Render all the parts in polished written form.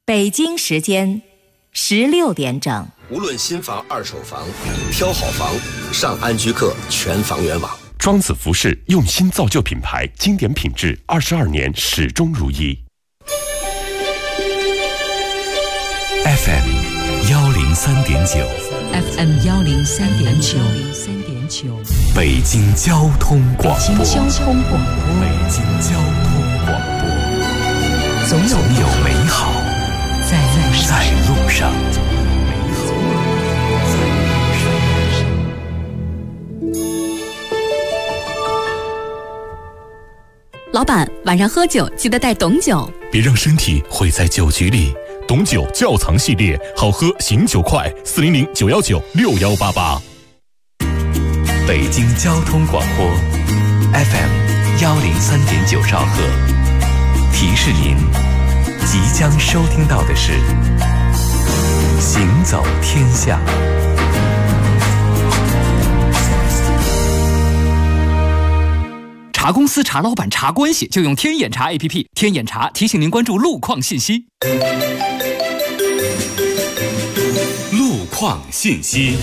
北京时间16点整。 无论新房、二手房，挑好房，上安居客全房源网。 庄子服饰用心造就品牌，经典品质，22年始终如一。 FM 103.9 FM 103.9 北京交通广播。 北京交通广播。 北京交通广播。 总有美好在路上。 老板，晚上喝酒记得带董酒， 别让身体毁在酒局里。董酒窖藏系列，好喝醒酒快，400-919-6188。北京交通广播 FM 103.9兆赫，提示您即将收听到的是行走天下。 查公司、查老板、查关系，就用天眼查 APP。天眼查提醒您关注路况信息。 路况信息。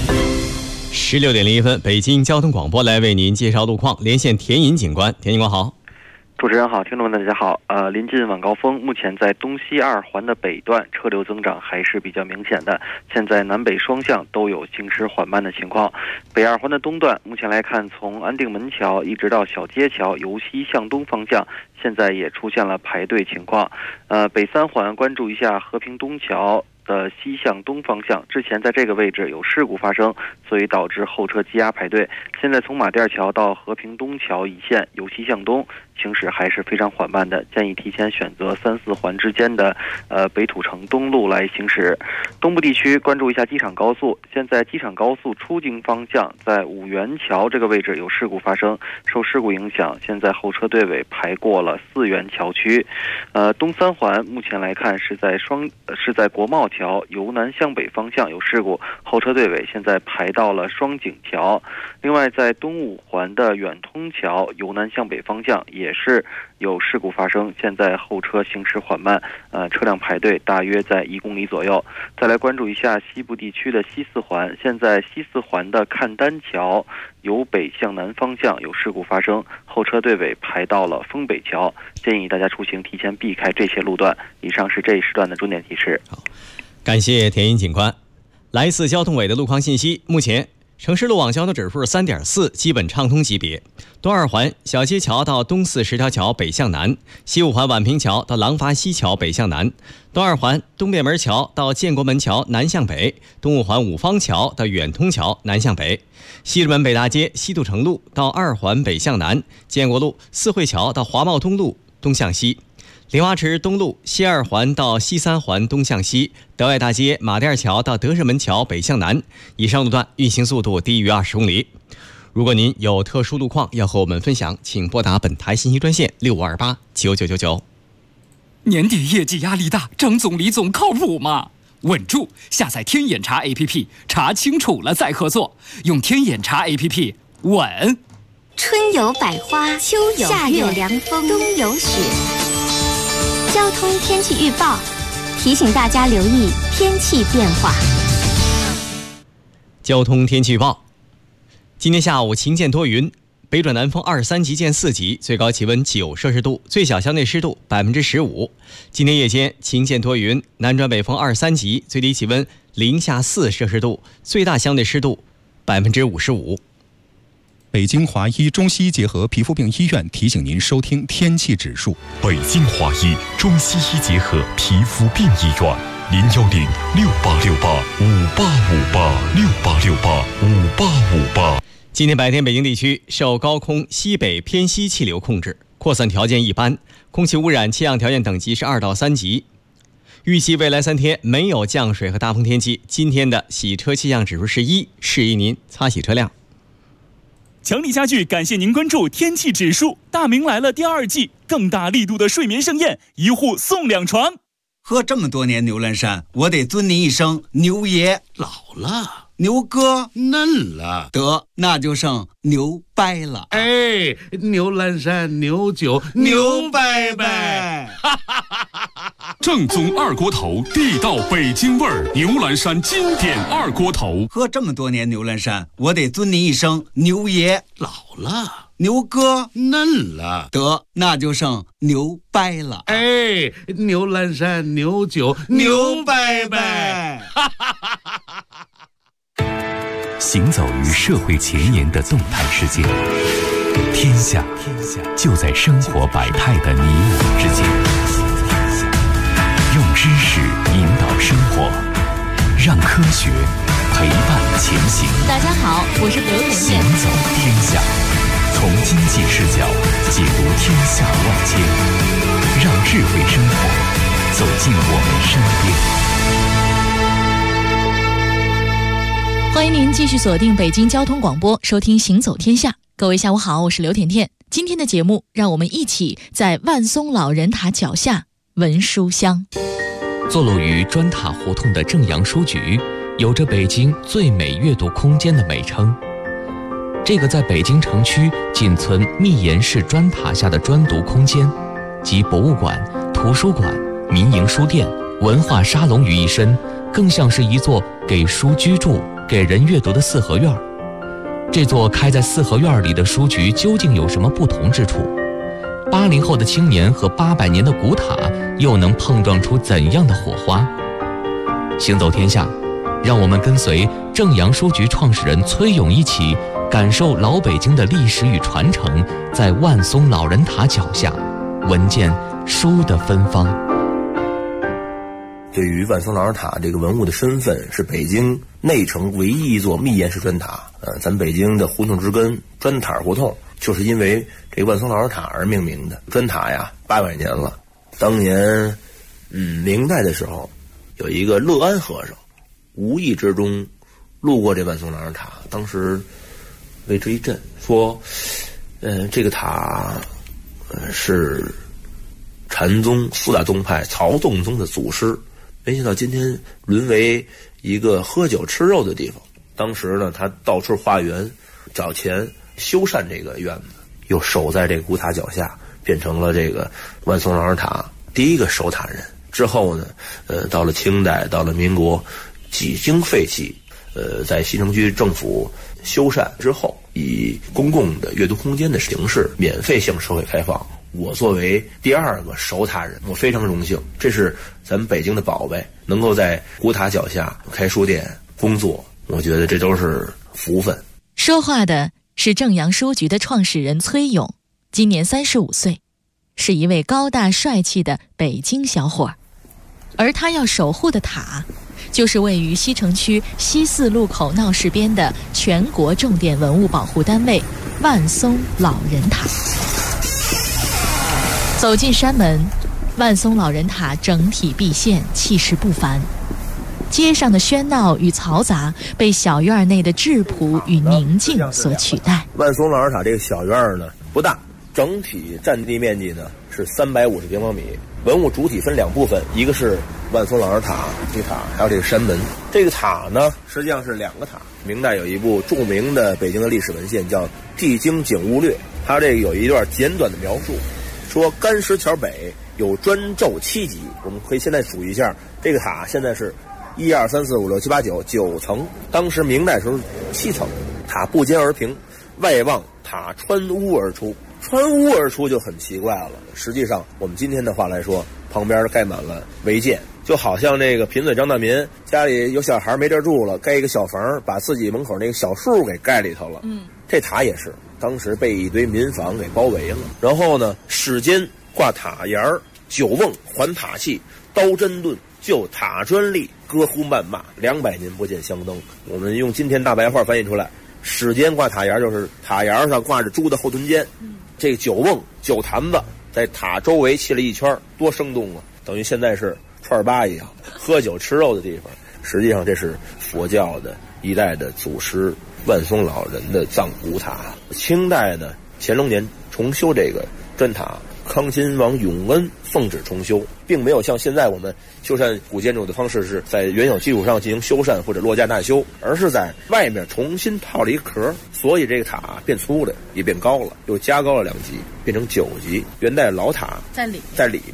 16:01，北京交通广播来为您介绍路况，连线田隐警官。田警官好。 主持人好，听众们大家好。临近晚高峰，目前在东西二环的北段车流增长还是比较明显的，现在南北双向都有行驶缓慢的情况。北二环的东段，目前来看，从安定门桥一直到小街桥由西向东方向，现在也出现了排队情况。北三环关注一下和平东桥的西向东方向，之前在这个位置有事故发生，所以导致后车积压排队。现在从马甸桥到和平东桥一线由西向东行驶还是非常缓慢的，建议提前选择3、4环之间的北土城东路来行驶。东部地区关注一下机场高速，现在机场高速出京方向在五元桥这个位置有事故发生，受事故影响，现在后车队尾排过了4元桥区。东三环目前来看是在国贸桥由南向北方向有事故，后车队尾现在排到了双井桥。另外在东五环的远通桥由南向北方向也是有事故发生，现在后车行驶缓慢，车辆排队大约在1公里左右。再来关注一下西部地区的西四环，现在西四环的看丹桥由北向南方向有事故发生，后车队尾排到了丰北桥，建议大家出行提前避开这些路段。以上是这一时段的重点提示。 好，感谢田隐警官。来自交通委的路况信息，目前城市路网交通指数3.4，基本畅通级别。东二环小街桥到东四十条桥北向南，西五环宛平桥到廊坊西桥北向南，东二环东便门桥到建国门桥南向北，东五环五方桥到远通桥南向北，西直门北大街西土城路到二环北向南，建国路四惠桥到华贸东路东向西，莲花池东路西二环到西三环东向西，德外大街马甸桥到德胜门桥北向南。以上路段运行速度低于20公里。如果您有特殊路况要和我们分享，请拨打本台信息专线65289999。 年底业绩压力大，张总李总靠谱吗？稳住，下载天眼查 APP， 查清楚了再合作，用天眼查 APP 稳。 春有百花，秋有夏有凉风，冬有雪。交通天气预报提醒大家留意天气变化。 交通天气预报，今天下午晴间多云，北转南风23级见4级，最高气温9摄氏度，最小相对湿度15%。今天夜间晴间多云，南转北风23级，最低气温零下4摄氏度，最大相对湿度55%。 北京华医中西医结合皮肤病医院提醒您收听天气指数。 北京华医中西医结合皮肤病医院，010-6868-5858，6868-5858。 今天白天北京地区受高空西北偏西气流控制，扩散条件一般，空气污染气象条件等级是2到3级。预计未来3天没有降水和大风天气。今天的洗车气象指数是1，示意您擦洗车辆。 强力家具感谢您关注天气指数。大明来了第2季，更大力度的睡眠盛宴，1户送2床。 喝这么多年牛栏山，我得尊您一声牛爷。 老了， 牛哥嫩了， 得那就剩牛掰了。 哎，牛栏山牛酒牛掰掰。 正宗二锅头，地道北京味儿，牛栏山经典二锅头。 喝这么多年牛栏山，我得尊您一声牛爷。 老了， 牛哥嫩了， 得那就剩牛掰了。 哎，牛栏山牛酒牛掰掰。 行走于社会前沿的动态世界，天下就在生活百态的你我之间。用知识引导生活，让科学陪伴前行。 大家好，我是刘甜甜。 行走天下，从经济视角解读天下万千，让智慧生活走进我们身边。 欢迎您继续锁定北京交通广播，收听《行走天下》。各位下午好，我是刘甜甜。今天的节目，让我们一起在万松老人塔脚下闻书香。 坐落于砖塔胡同的正阳书局，有着北京最美阅读空间的美称。这个在北京城区仅存密檐式砖塔下的专读空间，集博物馆、图书馆、民营书店、文化沙龙于一身，更像是一座给书居住、给人阅读的四合院。这座开在四合院里的书局究竟有什么不同之处？80后的青年和800年的古塔又能碰撞出怎样的火花？行走天下，让我们跟随正阳书局创始人崔勇一起感受老北京的历史与传承，在万松老人塔脚下闻见书的芬芳。 对于万松老人塔这个文物的身份，是北京内城唯一一座密檐式砖塔。咱北京的胡同之根砖塔胡同，就是因为这个万松老人塔而命名的。砖塔呀，800年了。当年，明代的时候，有一个乐安和尚，无意之中路过这万松老人塔，当时为之一振，说，这个塔，是禅宗4大宗派曹洞宗的祖师。没想到今天沦为一个喝酒吃肉的地方。当时呢，他到处化缘，找钱修缮这个院子，又守在这个古塔脚下，变成了这个万松老人塔第一个守塔人。之后呢，到了清代，到了民国，几经废弃，在西城区政府修缮之后，以公共的阅读空间的形式免费向社会开放。我作为第2个守塔人，我非常荣幸，这是咱们北京的宝贝，能够在古塔脚下开书店工作，我觉得这都是福分。 说话的是正阳书局的创始人崔勇，今年35岁，是一位高大帅气的北京小伙。而他要守护的塔，就是位于西城区西4路口闹市边的全国重点文物保护单位万松老人塔。走进山门，万松老人塔整体毕现，气势不凡。街上的喧闹与嘈杂被小院内的质朴与宁静所取代。 万松老人塔这个小院呢不大，整体占地面积呢是350平方米。文物主体分2部分，一个是万松老人塔这塔，还有这个山门。这个塔呢实际上是2个塔。明代有一部著名的北京的历史文献叫《地经景物略》，它这个有一段简短的描述，说干石桥北有砖皱7级。我们可以现在数一下，这个塔现在是1、2、3、4、5、6、7、8、9层。当时明代时候7层，塔不尖而平，外望塔穿屋而出。穿屋而出就很奇怪了。实际上我们今天的话来说，旁边盖满了违建，就好像那个贫嘴张大民家里有小孩没地住了，盖一个小房，把自己门口那个小树给盖里头了。这塔也是当时被一堆民房给包围了。然后呢，室间挂塔檐，9瓮还塔器，刀针盾就塔专利，歌呼谩骂，200年不见香灯。我们用今天大白话翻译出来，室间挂塔檐就是塔檐上挂着猪的后臀尖。这个9瓮9坛子在塔周围砌了一圈，多生动啊！等于现在是串吧一样，喝酒吃肉的地方。实际上这是佛教的一代的祖师万松老人的藏古塔。清代的乾隆年重修这个砖塔，康亲王永恩奉旨重修，并没有像现在我们修缮古建筑的方式是在原有基础上进行修缮或者落架大修，而是在外面重新套了一壳，所以这个塔变粗了，也变高了，又加高了2级，变成9级。元代老塔在里面，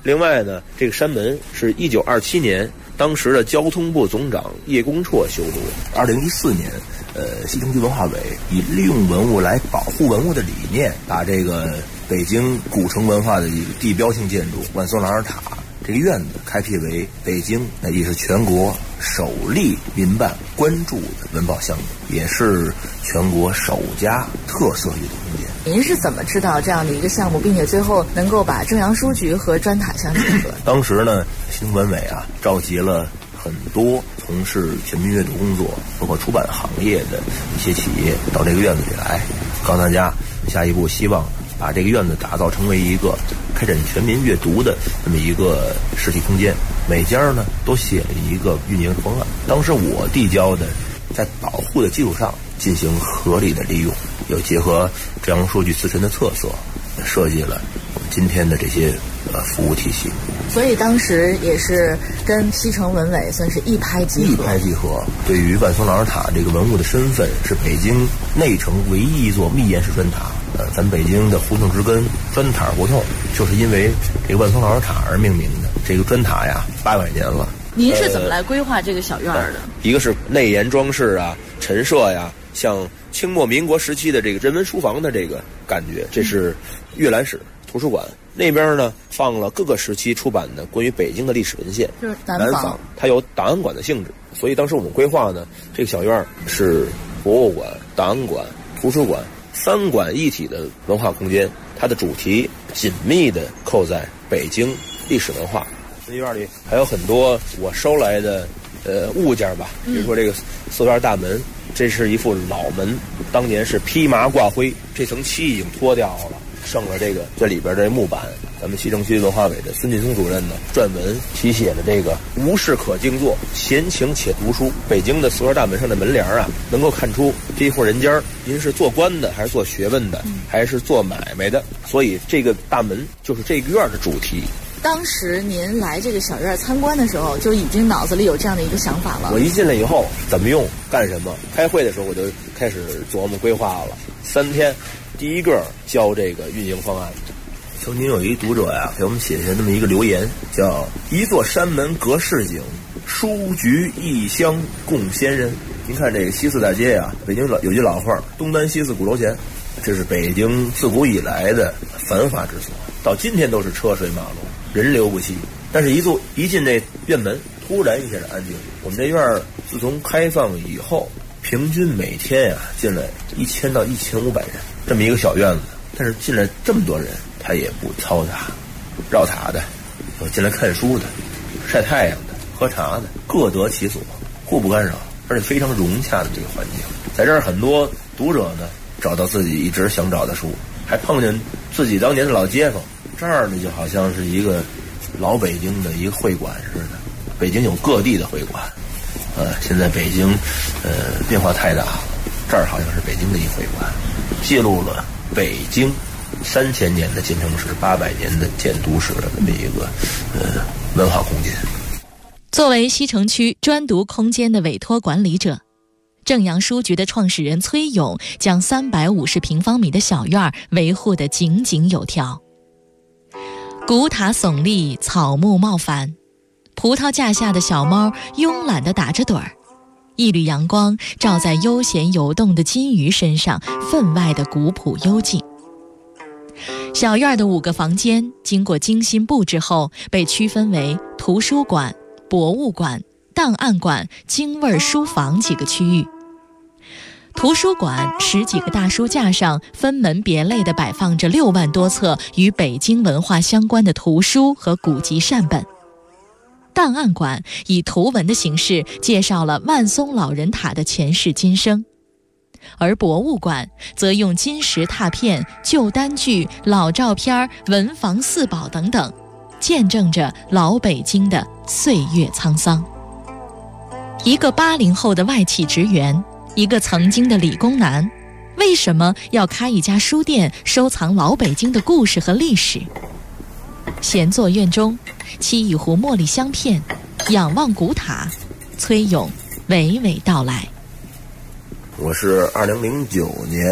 另外呢，这个山门是1927年当时的交通部总长叶公绰修筑的。2014年，西城区文化委以利用文物来保护文物的理念，把这个北京古城文化的一个地标性建筑万松朗尔塔这个院子开辟为北京，也是全国首例民办关注的文保项目，也是全国首家特色阅读空间。 您是怎么知道这样的一个项目，并且最后能够把正阳书局和砖塔相结合？ 当时呢，新文委啊召集了很多从事全民阅读工作，包括出版行业的一些企业到这个院子里来，告诉大家下一步希望把这个院子打造成为一个开展全民阅读的这么一个实体空间，每家呢都写了一个运营方案。当时我递交的，在保护的基础上进行合理的利用，又结合正阳书局自身的特色，设计了我们今天的这些服务体系。 所以当时也是跟西城文委算是一拍即合。对于万松朗尔塔这个文物的身份，是北京内城唯一一座密檐式砖塔。咱北京的胡同之根砖塔胡同，就是因为这个万松朗尔塔而命名的。这个砖塔呀，800年了。 您是怎么来规划这个小院的？ 一个是内檐装饰啊、陈设呀，像清末民国时期的这个人文书房的这个感觉。这是阅览室、图书馆。那边呢放了各个时期出版的关于北京的历史文献。 就是南坊， 它有档案馆的性质，所以当时我们规划呢，这个小院是博物馆、档案馆、图书馆3馆一体的文化空间。它的主题紧密地扣在北京历史文化。这院里还有很多我收来的物件吧，比如说这个4院大门，这是一副老门，当年是披麻挂灰，这层漆已经脱掉了，剩了这里边的木板。咱们西城区文化委的孙劲松主任呢，撰文题写了这个无事可静坐，闲情且读书。北京的4院大门上的门帘啊，能够看出这一户人家您是做官的，还是做学问的，还是做买卖的。所以这个大门就是这个院的主题。 当时您来这个小院参观的时候，就已经脑子里有这样的一个想法了。 我一进来以后，怎么用，干什么？开会的时候我就开始琢磨规划了。3天，第一个交这个运营方案。曾经有一读者呀，给我们写下这么一个留言，叫“一座山门隔市井，书局异乡共先人”。您看这个西四大街呀，北京有句老话，东单西四鼓楼前，这是北京自古以来的繁华之所，到今天都是车水马龙，人流不息。但是一进这院门，突然一下子安静。我们这院自从开放以后，平均每天呀进来1000到1500人，这么一个小院子，但是进来这么多人，他也不嘈杂，绕塔的，有进来看书的，晒太阳的，喝茶的，各得其所，互不干扰，而且非常融洽的这个环境。在这儿很多读者呢找到自己一直想找的书，还碰见自己当年的老街坊。这儿呢就好像是一个老北京的一个会馆似的。北京有各地的会馆，现在北京变化太大了，这儿好像是北京的一会馆，记录了北京3000年的建城史、800年的建都史的这么一个文化空间。 作为西城区专读空间的委托管理者，正阳书局的创始人崔勇将350平方米的小院维护得井井有条。古塔耸立，草木茂繁，葡萄架下的小猫慵懒地打着盹儿，一缕阳光照在悠闲游动的金鱼身上，分外的古朴幽静。小院的5个房间经过精心布置后，被区分为图书馆、博物馆、档案馆、京味书房几个区域。图书馆10几个大书架上分门别类地摆放着6万多册与北京文化相关的图书和古籍善本。档案馆以图文的形式介绍了万松老人塔的前世今生，而博物馆则用金石拓片、旧单据、老照片、文房四宝等等，见证着老北京的岁月沧桑。一个80后的外企职员，一个曾经的理工男，为什么要开一家书店收藏老北京的故事和历史？闲坐院中，沏一壶茉莉香片，仰望古塔，崔勇娓娓道来。 我是2009年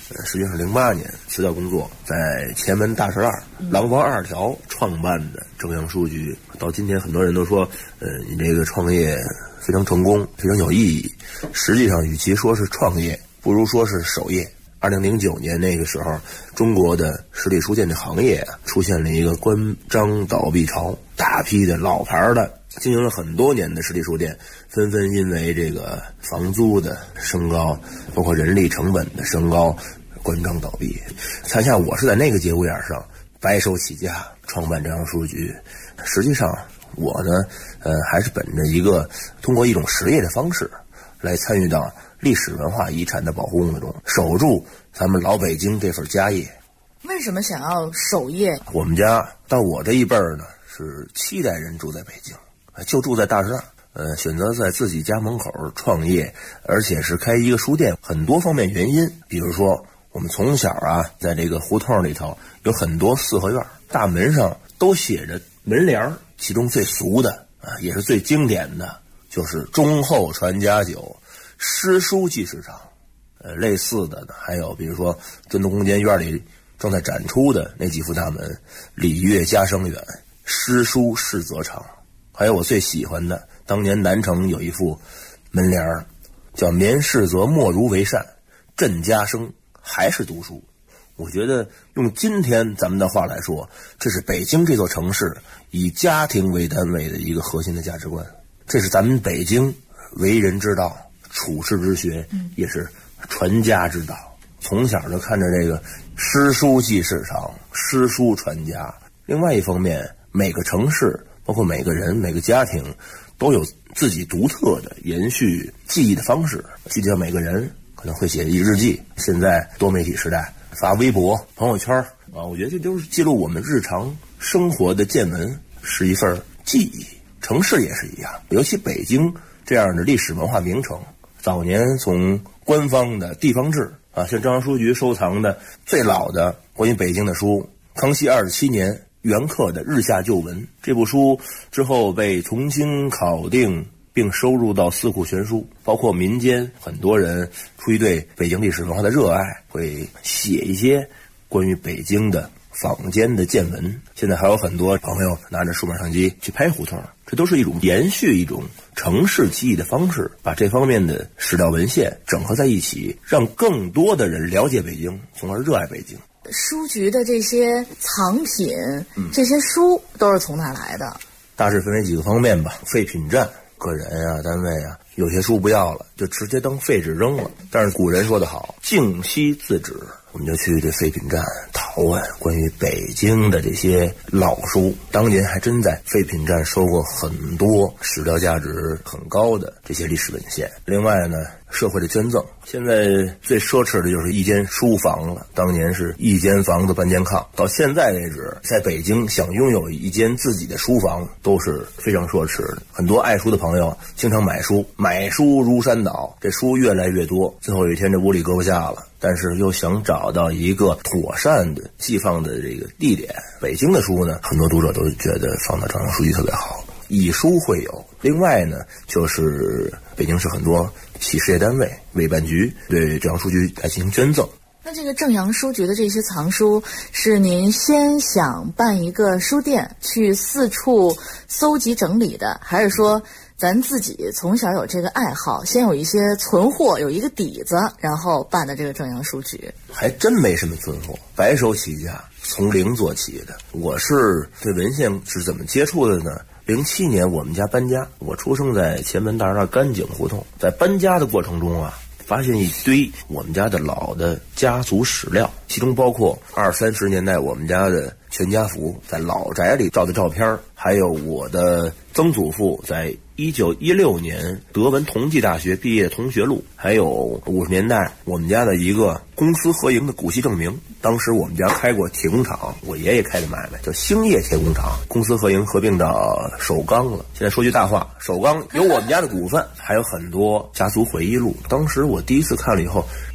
实际上是08年辞掉工作，在前门大栅栏廊坊2条创办的正阳书局。到今天很多人都说，你这个创业非常成功，非常有意义。实际上与其说是创业，不如说是守业。2009年那个时候，中国的实体书店的行业出现了一个关张倒闭潮，大批的老牌的经营了很多年的实体书店纷纷因为这个房租的升高，包括人力成本的升高，关张倒闭。恰恰我是在那个节骨眼上白手起家创办正阳书局。实际上我呢还是本着一个通过一种实业的方式来参与到历史文化遗产的保护工作中，守住咱们老北京这份家业。 为什么想要守业？ 我们家到我这一辈儿呢是7代人住在北京，就住在大栅栏，选择在自己家门口创业，而且是开一个书店，很多方面原因。比如说我们从小在这个胡同里头有很多四合院，大门上都写着门帘，其中最俗的也是最经典的就是忠厚传家久，诗书继世长。类似的呢还有比如说震动空间院里正在展出的那几幅大门，礼乐家声远，诗书世则长。还有我最喜欢的，当年南城有一副门帘叫绵世则莫如为善，振家声还是读书。我觉得用今天咱们的话来说，这是北京这座城市以家庭为单位的一个核心的价值观。这是咱们北京为人之道，处世之学，也是传家之道。从小就看着这个诗书继世长，诗书传家。另外一方面，每个城市包括每个人每个家庭都有自己独特的延续记忆的方式。具体到每个人可能会写一日记，现在多媒体时代发微博朋友圈我觉得这都是记录我们日常生活的见闻，是一份记忆。城市也是一样，尤其北京这样的历史文化名城，早年从官方的地方志像正阳书局收藏的最老的关于北京的书，康熙27年袁克的《日下旧闻》，这部书之后被重新考定并收入到四库全书。包括民间很多人出于对北京历史文化的热爱，会写一些关于北京的坊间的见闻。现在还有很多朋友拿着数码相机去拍胡同，这都是一种延续一种城市记忆的方式，把这方面的史料文献整合在一起，让更多的人了解北京，从而热爱北京。 书局的这些藏品，这些书都是从哪来的？ 大致分为几个方面吧。废品站，个人单位有些书不要了，就直接当废纸扔了。但是古人说得好，净惜字纸，我们就去这废品站讨问关于北京的这些老书。当年还真在废品站收过很多史料价值很高的这些历史文献。另外呢，社会的捐赠，现在最奢侈的就是一间书房了。当年是一间房子半间炕，到现在为止，在北京想拥有一间自己的书房都是非常奢侈的。很多爱书的朋友经常买书如山倒，这书越来越多，最后有一天这屋里搁不下了，但是又想找到一个妥善的寄放的这个地点。北京的书呢，很多读者都觉得放到正阳书局特别好，以书会友。另外呢，就是北京市很多企事业单位、委办局对正阳书局来进行捐赠。 那这个正阳书局的这些藏书，是您先想办一个书店去四处搜集整理的，还是说咱自己从小有这个爱好，先有一些存货，有一个底子，然后办的这个正阳书局？ 还真没什么存货，白手起家，从零做起的。我是对文献是怎么接触的呢？07年我们家搬家，我出生在前门大栅干井胡同。在搬家的过程中发现一堆我们家的老的家族史料，其中包括20、30年代我们家的全家福在老宅里照的照片，还有我的曾祖父在1916年德文同济大学毕业同学录，还有50年代我们家的一个公私合营的股息证明。当时我们家开过铁工厂，我爷爷开的买卖叫兴业铁工厂，公私合营合并到首钢了。现在说句大话，首钢有我们家的股份，还有很多家族回忆录。当时我第一次看了以后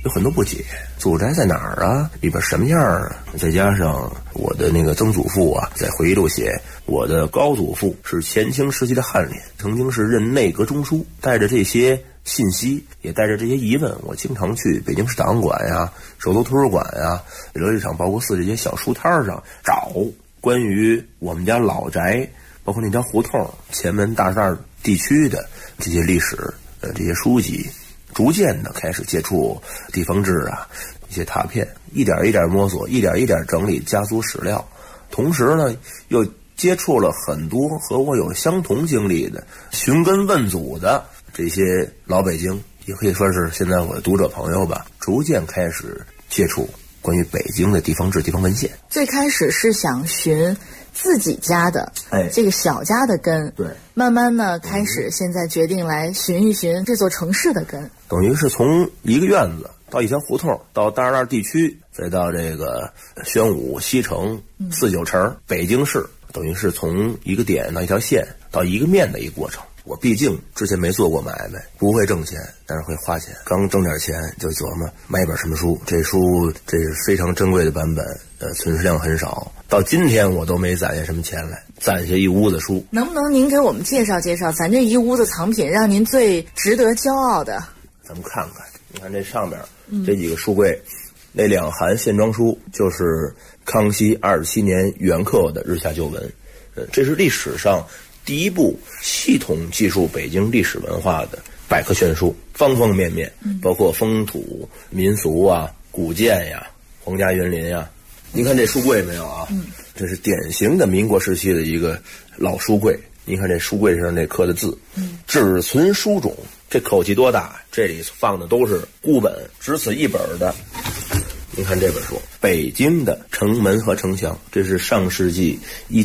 有很多不解，祖宅在哪儿啊？里边什么样啊？再加上我的那个曾祖父啊，在回忆录写我的高祖父是前清时期的翰林，曾经是任内阁中书，带着这些信息，也带着这些疑问，我经常去北京市档案馆呀、首都图书馆呀、琉璃厂报国寺这些小书摊上找关于我们家老宅，包括那条胡同、前门大栅地区的这些历史这些书籍，逐渐的开始接触地方志啊，一些拓片，一点一点摸索，一点一点整理家族史料。同时呢，又接触了很多和我有相同经历的寻根问祖的这些老北京，也可以说是现在我的读者朋友吧，逐渐开始接触关于北京的地方志、地方文献。 最开始是想寻自己家的，这个小家的根， 对， 慢慢呢开始现在决定来寻一寻这座城市的根， 等于是从一个院子到一条胡同，到大栅地区，再到这个宣武、西城、四九城、北京市，等于是从一个点到一条线到一个面的一个过程。我毕竟之前没做过买卖，不会挣钱，但是会花钱。刚挣点钱就琢磨买一本什么书，这书这是非常珍贵的版本，存世量很少。到今天我都没攒下什么钱来，攒下一屋子书。 能不能您给我们介绍介绍咱这一屋子藏品，让您最值得骄傲的？ 咱们看看，你看这上面这几个书柜，那2函线装书就是康熙27年原刻的日下旧文，这是历史上第一部系统记述北京历史文化的百科全书，方方面面，包括风土民俗啊、古建呀、皇家园林呀。您看这书柜没有啊？这是典型的民国时期的一个老书柜。您看这书柜上这刻的字，只存书种，这口气多大！这里放的都是孤本，只此一本的。您看这本书，北京的城门和城墙，这是上世纪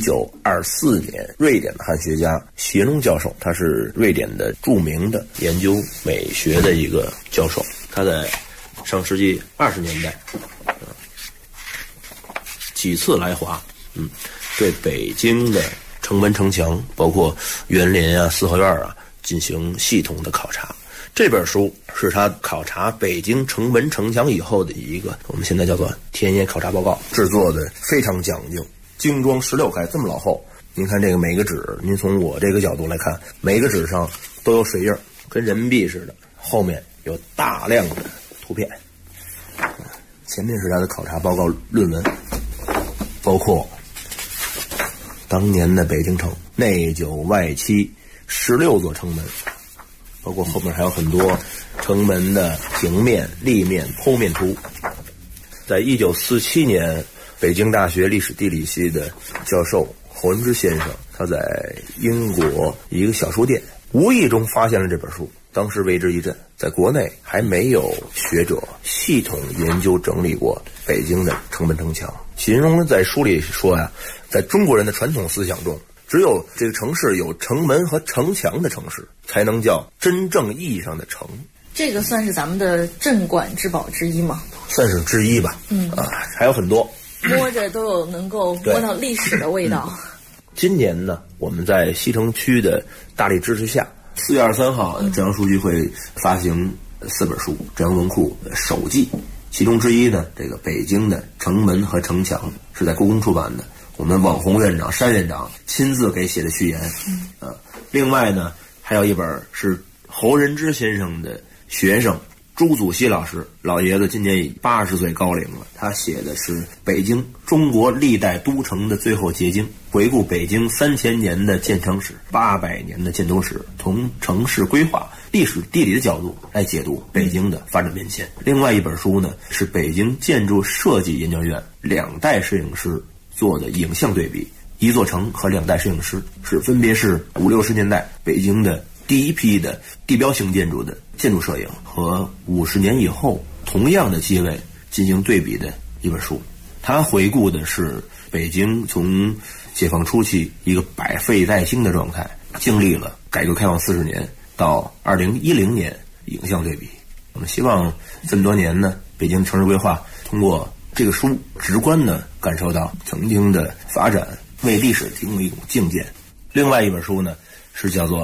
1924年瑞典的汉学家谢农教授，他是瑞典的著名的研究美学的一个教授，他在上世纪20年代几次来华，对北京的城门城墙，包括园林啊、四合院啊，进行系统的考察。这本书是他考察北京城门城墙以后的一个我们现在叫做田野考察报告，制作的非常讲究，精装16开，这么老厚。您看这个每个纸，您从我这个角度来看，每个纸上都有水印，跟人民币似的，后面有大量的图片，前面是他的考察报告论文，包括当年的北京城内9外7 16座城门，包括后面还有很多城门的平面、立面、剖面图。在1947年，北京大学历史地理系的教授侯文之先生，他在英国一个小书店无意中发现了这本书，当时为之一振。在国内还没有学者系统研究整理过北京的城门城墙。形容在书里说呀，在中国人的传统思想中，只有这个城市有城门和城墙的城市，才能叫真正意义上的城。 这个算是咱们的镇馆之宝之一吗？ 算是之一吧。还有很多， 摸着都有能够摸到历史的味道。 今年呢，我们在西城区的大力支持下，4月23号，浙江书局会发行4本书，浙江文库首季。其中之一呢，这个北京的城门和城墙是在故宫出版的，我们网红院长山院长亲自给写的序言。另外呢，还有一本是侯仁之先生的学生朱祖熙老师，老爷子今年已80岁高龄了，他写的是北京中国历代都城的最后结晶，回顾北京3000年的建城史、800年的建都史，从城市规划、历史地理的角度来解读北京的发展变迁。另外一本书呢，是北京建筑设计研究院2代摄影师做的影像对比，一座城和2代摄影师是分别是50、60年代北京的第一批的地标性建筑的建筑摄影和50年以后同样的机位进行对比的一本书。它回顾的是北京从解放初期一个百废待兴的状态，经历了改革开放40年到2010年影像对比。我们希望这么多年呢，北京城市规划通过这个书直观地感受到曾经的发展，为历史提供一种境界。另外一本书呢，是叫做《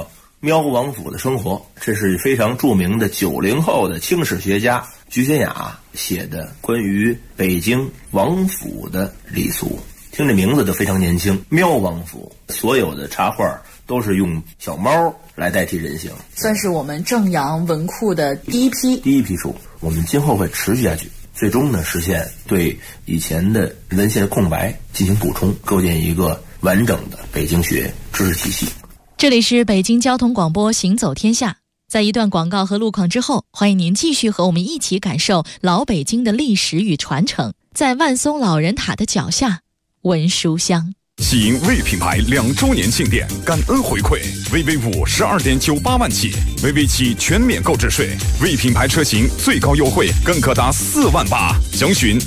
喵王府的生活，这是非常著名的90后的清史学家菊仙雅写的关于北京王府的礼俗。听这名字就非常年轻，喵王府，所有的插画都是用小猫来代替人形， 算是我们正阳文库的第一批书。我们今后会持续下去，最终呢实现对以前的文献空白进行补充，构建一个完整的北京学知识体系。 这里是北京交通广播行走天下，在一段广告和路况之后，欢迎您继续和我们一起感受老北京的历史与传承。在万松老人塔的脚下，文殊乡。 喜迎魏品牌2周年庆典，感恩回馈，VV5 12.98万起，VV7全免购置税，魏品牌车型最高优惠更可达4万8，详询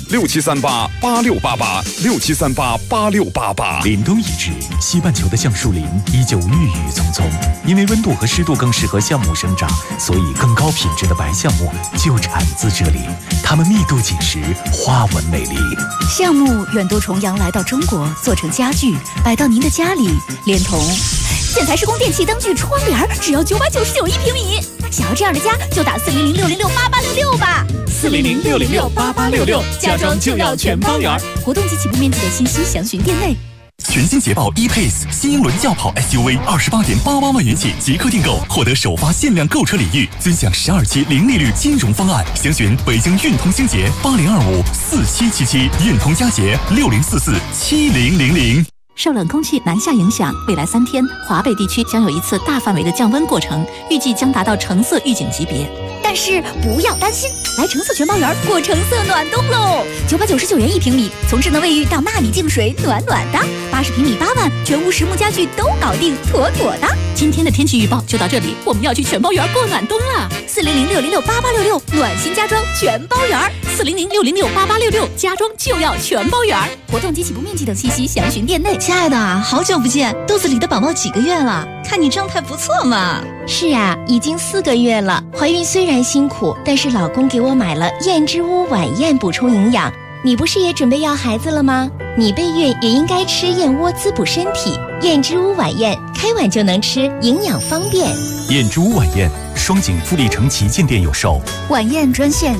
67388688，67388688。 凛冬已至，西半球的橡树林依旧郁郁葱葱，因为温度和湿度更适合橡木生长，所以更高品质的白橡木就产自这里，它们密度紧实，花纹美丽。 橡木远渡重洋来到中国，做成家具摆到您的家里，连同建材施工电器灯具窗帘只要999一平米。想要这样的家，就打400-606-8866吧。 400-606-8866，家装就要全包圆。 活动及起步面积的信息详询店内。 全新捷豹 E-Pace 新英伦轿跑 SUV 28.88万元起即刻订购，获得首发限量购车礼遇，尊享12期零利率金融方案。详询北京运通星捷80254777，运通佳捷60447000。 受冷空气南下影响，未来3天，华北地区将有一次大范围的降温过程，预计将达到橙色预警级别。但是不要担心，来橙色全包园过橙色暖冬喽！999元一平米，从智能卫浴到纳米净水，暖暖的。80平米8万，全屋实木家具都搞定，妥妥的。今天的天气预报就到这里，我们要去全包园过暖冬了。400-606-8866，暖心家装全包园。400-606-8866，家装就要全包园。活动及起步面积等信息详询店内。 亲爱的，好久不见，肚子里的宝宝几个月了？看你状态不错嘛。 是啊，已经4个月了。怀孕虽然辛苦，但是老公给我买了燕之屋晚宴补充营养。你不是也准备要孩子了吗？你备孕也应该吃燕窝滋补身体。燕之屋晚宴，开碗就能吃，营养方便。 燕之屋晚宴，双井富力城旗舰店有售。 晚宴专线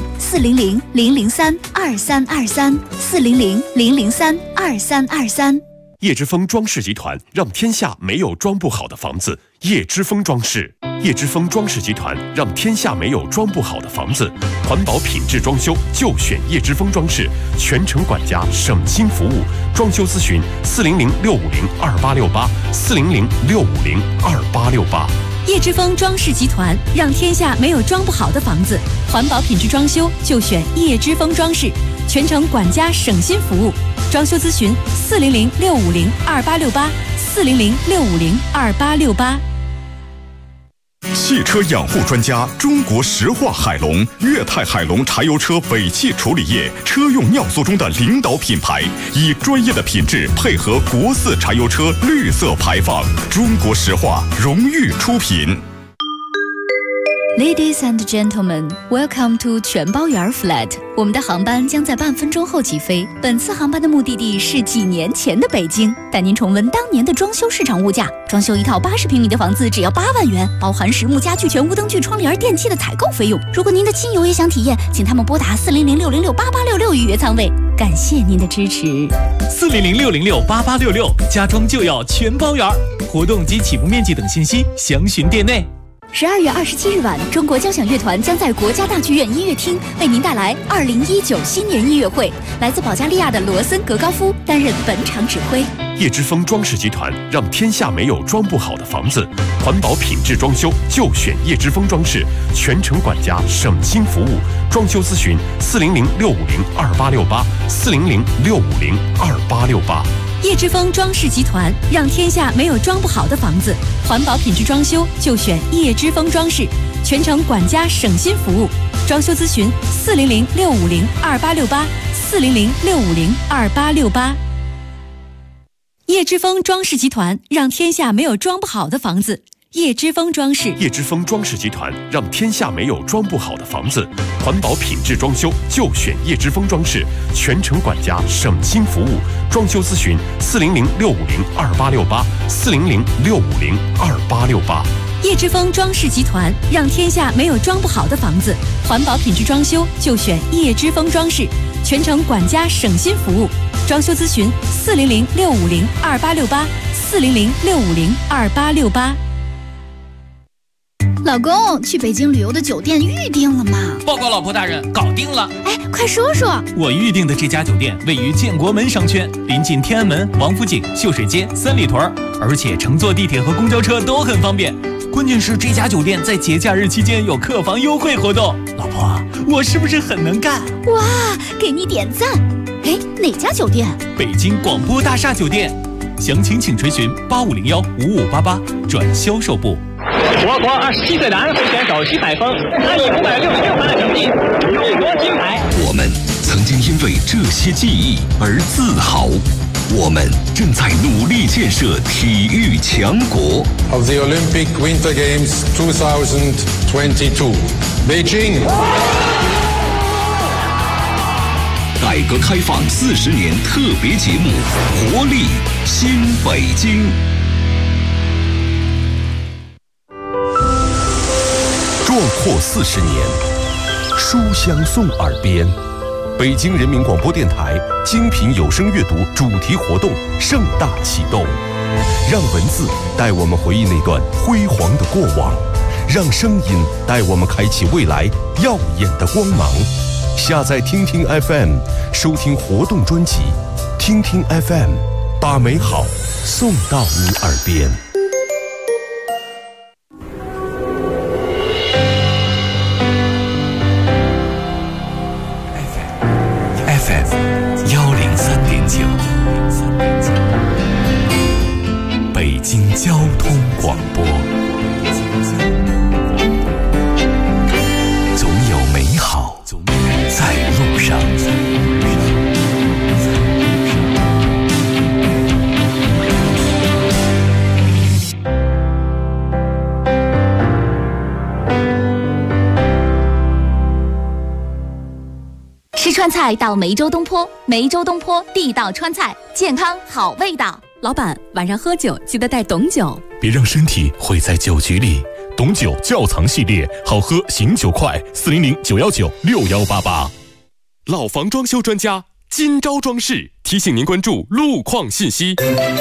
400-003-2323，400-003-2323。 叶之峰装饰集团让天下没有装不好的房子。叶之峰装饰，叶之峰装饰集团让天下没有装不好的房子。环保品质装修就选叶之峰装饰，全程管家，省心服务。装修咨询400-650-2868，400-650-2868。 叶之峰装饰集团让天下没有装不好的房子。环保品质装修就选叶之峰装饰，全程管家，省心服务。装修咨询400-650-2868，400-650-2868。 汽车养护专家，中国石化海龙、粤泰海龙柴油车尾气处理液车用尿素中的领导品牌，以专业的品质配合国4柴油车绿色排放，中国石化荣誉出品。 Ladies and gentlemen, welcome to 全包园 Flat。我们的航班将在半分钟后起飞。本次航班的目的地是几年前的北京，带您重温当年的装修市场物价。装修一套80平米的房子只要8万元，包含实木家具、全屋灯具、窗帘、电器的采购费用。如果您的亲友也想体验，请他们拨打400-606-8866预约舱位。感谢您的支持。 400-606-8866，家装就要全包园。活动及起步面积等信息详询店内。 12月27日晚，中国交响乐团将在国家大剧院音乐厅为您带来2019新年音乐会。来自保加利亚的罗森格高夫担任本场指挥。 叶之峰装饰集团让天下没有装不好的房子。环保品质装修就选叶之峰装饰，全程管家，省心服务。装修咨询400-650-2868，400-650-2868。 叶之峰装饰集团让天下没有装不好的房子。环保品质装修就选叶之峰装饰，全程管家，省心服务。装修咨询400-650-2868，400-650-2868。叶之峰装饰集团让天下没有装不好的房子。叶之峰装饰， 叶之峰装饰集团让天下没有装不好的房子。环保品质装修就选叶之峰装饰，全程管家，省心服务。装修咨询400-650-2868，400-650-2868。 叶之峰装饰集团，让天下没有装不好的房子。环保品质装修就选叶之峰装饰，全程管家省心服务。装修咨询400-650-2868，400-650-2868。 老公，去北京旅游的酒店预定了吗？ 报告老婆大人，搞定了。 哎，快说说。 我预定的这家酒店位于建国门商圈，临近天安门、王府井、秀水街、三里屯，而且乘坐地铁和公交车都很方便。关键是这家酒店在节假日期间有客房优惠活动。老婆，我是不是很能干？ 哇，给你点赞。哎，哪家酒店？ 北京广播大厦酒店。详情请垂询8501-5588转销售部。 我国27岁男会选手徐海峰，他以566分的成绩勇夺金牌。 我们曾经因为这些记忆而自豪，我们正在努力建设体育强国。 Of the Olympic Winter Games 2022, Beijing。 改革开放40年特别节目《活力新北京》。壮阔40年，书香送耳边。北京人民广播电台精品有声阅读主题活动盛大启动，让文字带我们回忆那段辉煌的过往，让声音带我们开启未来耀眼的光芒。下载听听 FM， 收听活动专辑，听听 FM， 把美好送到你耳边。 北京交通广播，总有美好在路上。 吃川菜到梅州东坡，梅州东坡地道川菜，健康好味道。 老板，晚上喝酒记得带董酒， 别让身体毁在酒局里。董酒窖藏系列，好喝醒酒快，400-919-6188。 老房装修专家金招装饰提醒您关注路况信息。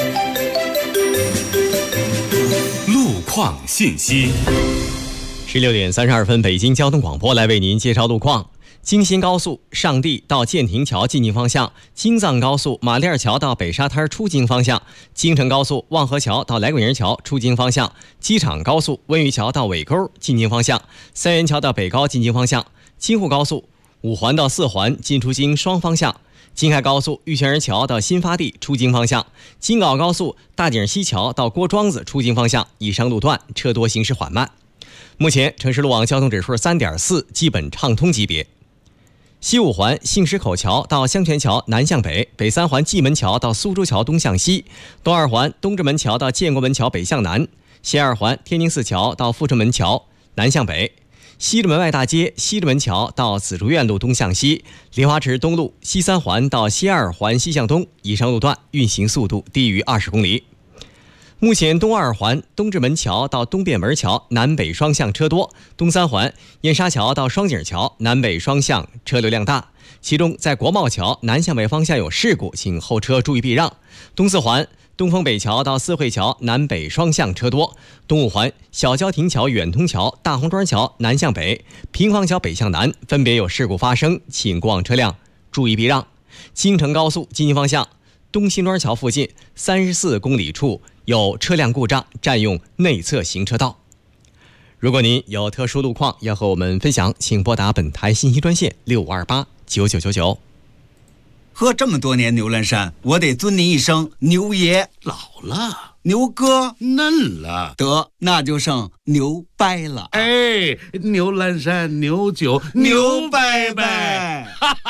路况信息。 16点32分，北京交通广播来为您介绍路况。京新高速上地到建亭桥进京方向，京藏高速马甸桥到北沙滩出京方向，京承高速望河桥到来桂营桥出京方向，机场高速温榆桥到尾沟进京方向，三元桥到北高进京方向，京沪高速五环到四环进出京双方向，京海高速玉泉人桥到新发地出京方向，京港高速大井西桥到郭庄子出京方向，以上路段车多行驶缓慢。目前城市路网交通指数 3.4， 基本畅通级别。西五环杏石口桥到香泉桥南向北，北三环蓟门桥到苏州桥东向西，东二环东直门桥到建国门桥北向南，西二环天宁寺桥到阜成门桥南向北，西直门外大街西直门桥到紫竹院路东向西，莲花池东路西三环到西二环西向东，以上路段运行速度低于20公里。目前东二环东直门桥到东便门桥南北双向车多，东三环燕莎桥到双井桥南北双向车流量大，其中在国贸桥南向北方向有事故，请后车注意避让。东四环东风北桥到四惠桥南北双向车多，东五环小交亭桥远通桥大红庄桥南向北平房桥北向南分别有事故发生，请过往车辆注意避让。京承高速进京方向东新庄桥附近34公里处有车辆故障，占用内侧行车道。如果您有特殊路况要和我们分享，请拨打本台信息专线6528-9999。 喝这么多年牛栏山，我得尊您一声牛爷。 老了， 牛哥嫩了， 得那就剩牛掰了。 哎，牛栏山牛酒牛掰掰。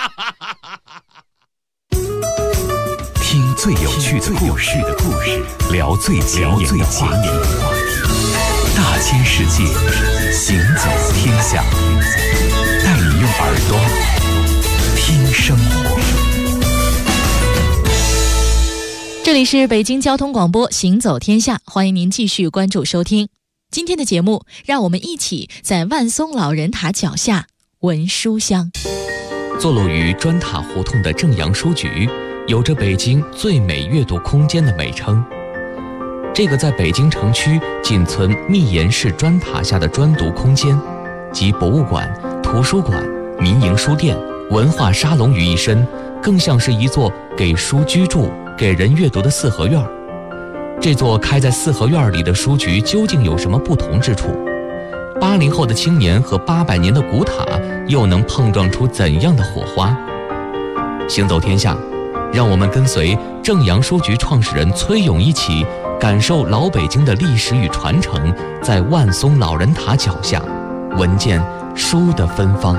听最有趣的故事，聊最前沿的话题，大千世界，行走天下，带你用耳朵听生活。 这里是北京交通广播行走天下，欢迎您继续关注收听。 今天的节目，让我们一起在万松老人塔脚下闻书香。 坐落于砖塔胡同的正阳书局，有着北京最美阅读空间的美称。这个在北京城区仅存密檐式砖塔下的专读空间，集博物馆、图书馆、民营书店、文化沙龙于一身，更像是一座给书居住、给人阅读的四合院。这座开在四合院里的书局究竟有什么不同之处？80后的青年和800年的古塔又能碰撞出怎样的火花？行走天下，让我们跟随正阳书局创始人崔勇一起感受老北京的历史与传承，在万松老人塔脚下闻见书的芬芳。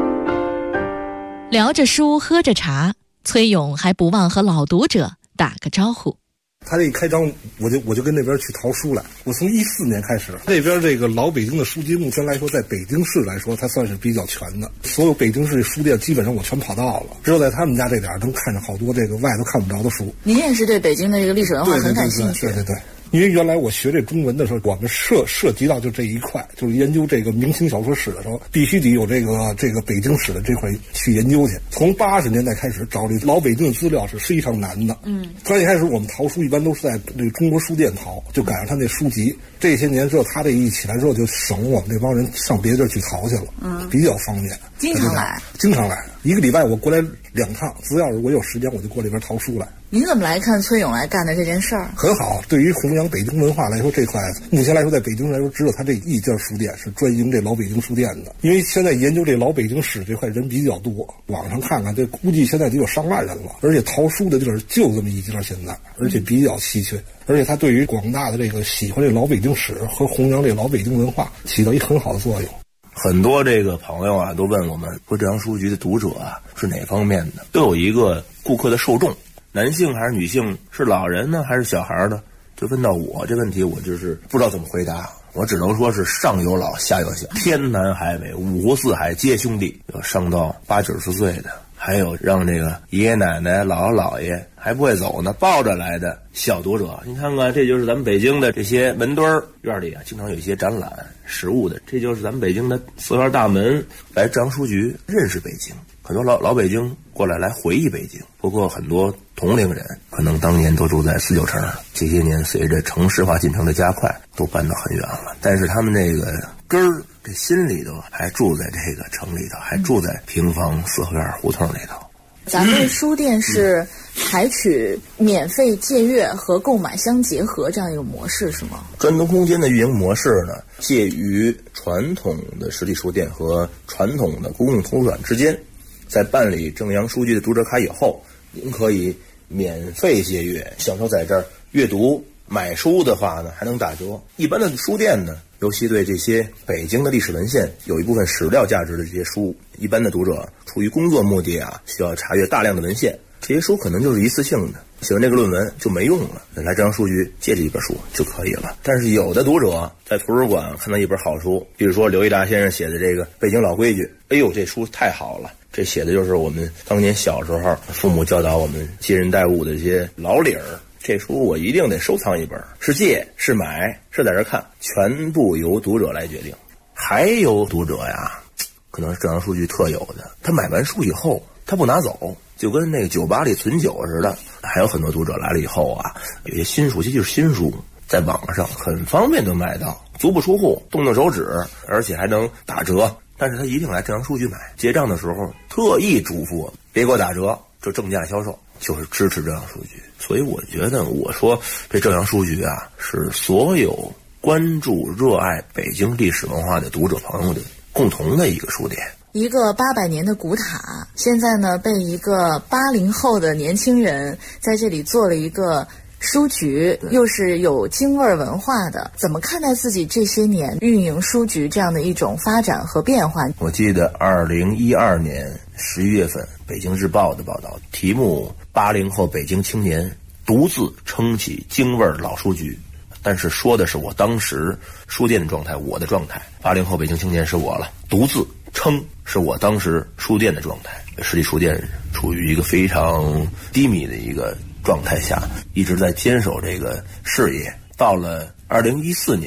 聊着书喝着茶，崔勇还不忘和老读者打个招呼。 他这一开张，我就跟那边去淘书来。我从14年开始，这边这个老北京的书籍，目前来说，在北京市来说，它算是比较全的。所有北京市的书店基本上我全跑到了，只有在他们家这点能看着好多这个外头看不着的书。 您也是对北京的这个历史文化很感兴趣？ 对。因为原来我学这中文的时候，我们涉及到就这一块，就是研究这个明清小说史的时候，必须得有这个北京史的这块去研究去。从80年代开始找这老北京的资料是非常难的。刚一开始我们淘书一般都是在这个中国书店淘，就赶上他那书籍。这些年之后，他这一起来之后，就省我们这帮人上别的地儿去淘去了，比较方便。 经常来， 一个礼拜我过来2趟，只要是我有时间，我就过这边淘书来。 您怎么来看崔勇来干的这件事儿？ 很好，对于弘扬北京文化来说，这块目前来说，在北京来说，只有他这一家书店是专营这老北京书店的。因为现在研究这老北京史这块人比较多，网上看看，这估计现在得有上万人了。而且淘书的地儿就这么一家，现在而且比较稀缺。而且它对于广大的这个喜欢这老北京史和弘扬这老北京文化起到一很好的作用。 很多这个朋友啊，都问我们说，正阳书局的读者啊是哪方面的？都有一个顾客的受众，男性还是女性，是老人呢还是小孩呢？就问到我这问题，我就是不知道怎么回答。我只能说是上有老下有小，天南海北五湖四海皆兄弟，有上到80-90岁的，还有让这个爷爷奶奶姥姥姥爷还不会走呢抱着来的小读者。你看看，这就是咱们北京的这些门墩儿院里啊，经常有一些展览实物的，这就是咱们北京的四院大门来正阳书局认识北京。很多老北京过来回忆北京，不过很多同龄人可能当年都住在4、9城，这些年随着城市化进程的加快，都搬到很远了。但是他们这个根儿，这心里头还住在这个城里头，还住在平房四合院胡同里头。 咱们书店是采取免费借阅和购买相结合这样一个模式，是吗？ 专读空间的运营模式呢，介于传统的实体书店和传统的公共图书馆之间。在办理正阳书局的读者卡以后，您可以免费借阅，享受在这儿阅读。买书的话呢，还能打折。一般的书店呢，尤其对这些北京的历史文献有一部分史料价值的这些书，一般的读者出于工作目的啊，需要查阅大量的文献，这些书可能就是一次性的，写完这个论文就没用了，来正阳书局借这一本书就可以了。但是有的读者在图书馆看到一本好书，比如说刘一达先生写的这个《北京老规矩》，哎呦，这书太好了，这写的就是我们当年小时候父母教导我们接人待物的这些老理儿。这书我一定得收藏一本，是借是买是在这看，全部由读者来决定。还有读者呀，可能是正阳书局特有的，他买完书以后他不拿走，就跟那个酒吧里存酒似的。还有很多读者来了以后啊，有些新书，就是新书在网上很方便都买到，足不出户，动动手指，而且还能打折。但是他一定来正阳书局买，结账的时候特意嘱咐我别给我打折，就正价销售，就是支持正阳书局。所以我觉得，我说这正阳书局啊，是所有关注热爱北京历史文化的读者朋友的共同的一个书店。 一个800年的古塔，现在呢被一个80后的年轻人在这里做了一个书局，又是有京味文化的，怎么看待自己这些年运营书局这样的一种发展和变化？ 我记得2012年11月份北京日报的报道，题目80后北京青年独自撑起京味老书局，但是说的是我当时书店的状态，我的状态。80后北京青年是我了，独自撑是我当时书店的状态。实体书店处于一个非常低迷的一个状态下，一直在坚守这个事业。到了2014年